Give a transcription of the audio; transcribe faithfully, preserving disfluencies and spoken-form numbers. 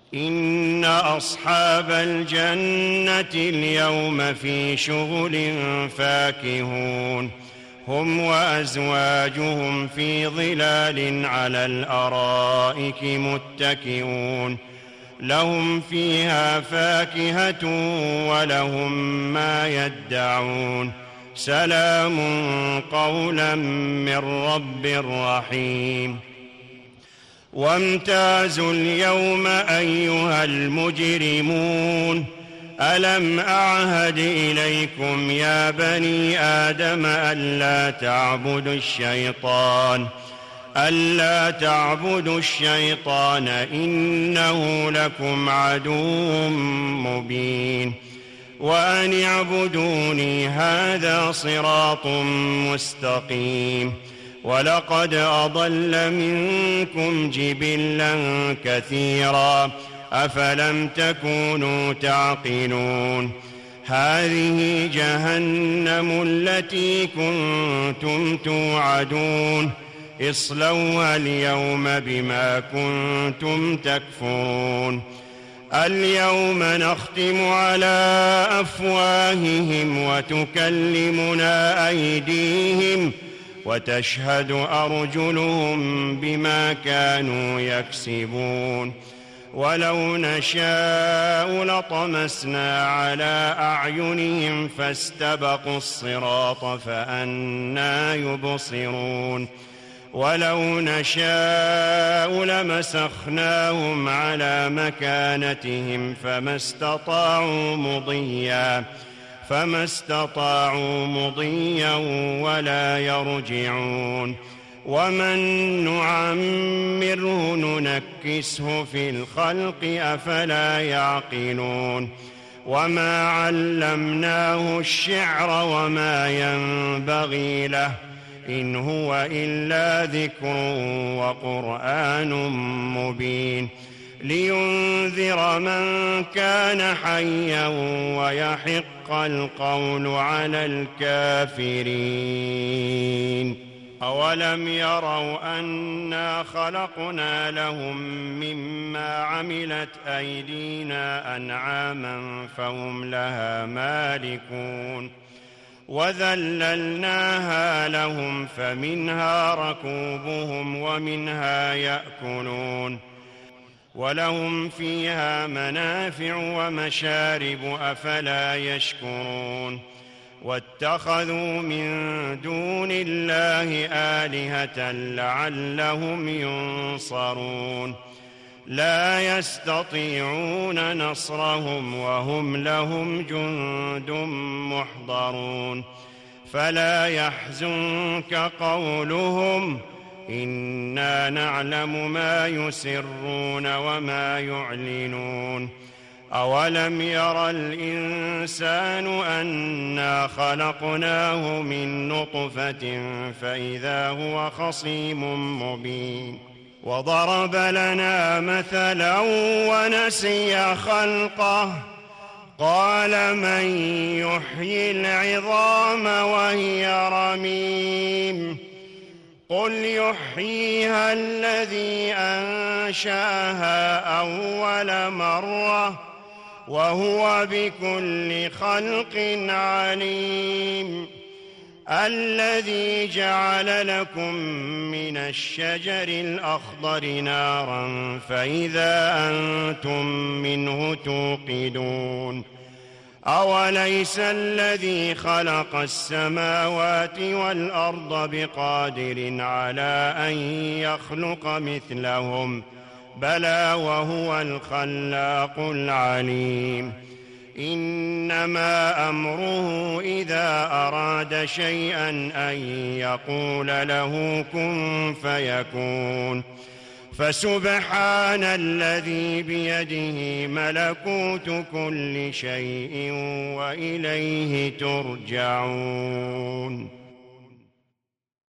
إن أصحاب الجنة اليوم في شغل فاكهون هم وأزواجهم في ظلال على الأرائك متكئون لهم فيها فاكهة ولهم ما يدعون سلام قولا من رب رحيم. وامتازوا اليوم أيها المجرمون ألم أعهد إليكم يا بني آدم ألا تعبدوا الشيطان ألا تعبدوا الشيطان إنه لكم عدو مبين وأن اعبدوني هذا صراط مستقيم. ولقد أضل منكم جبلا كثيرا أفلم تكونوا تعقلون هذه جهنم التي كنتم توعدون اصلوها اليوم بما كنتم تكفرون. اليوم نختم على أفواههم وتكلمنا أيديهم وتشهد أرجلهم بما كانوا يكسبون. ولو نشاء لطمسنا على أعينهم فاستبقوا الصراط فأنى يبصرون. ولو نشاء لمسخناهم على مكانتهم فما استطاعوا مضيا فما استطاعوا مضيا ولا يرجعون. ومن نعمره ننكسه في الخلق أفلا يعقلون. وما علمناه الشعر وما ينبغي له إن هو إلا ذكر وقرآن مبين لينذر من كان حيا ويحق القول على الكافرين. أولم يروا أنا خلقنا لهم مما عملت أيدينا أنعاما فهم لها مالكون وذللناها لهم فمنها ركوبهم ومنها يأكلون ولهم فيها منافع ومشارب أفلا يشكرون. واتخذوا من دون الله آلهة لعلهم ينصرون لا يستطيعون نصرهم وهم لهم جند محضرون. فلا يحزنك قولهم إنا نعلم ما يسرون وما يعلنون. أولم ير الإنسان أنا خلقناه من نطفة فإذا هو خصيم مبين. وضرب لنا مثلا ونسي خلقه قال من يحيي العظام وهي رميم قل يحييها الذي أنشأها أول مرة وهو بكل خلق عليم. الذي جعل لكم من الشجر الأخضر نارا فإذا أنتم منه توقدون. أوليس الذي خلق السماوات والأرض بقادر على أن يخلق مثلهم بلى وهو الخلاق العليم. إنما أمره إذا أراد شيئا أن يقول له كن فيكون. فسبحان الذي بيده ملكوت كل شيء وإليه ترجعون.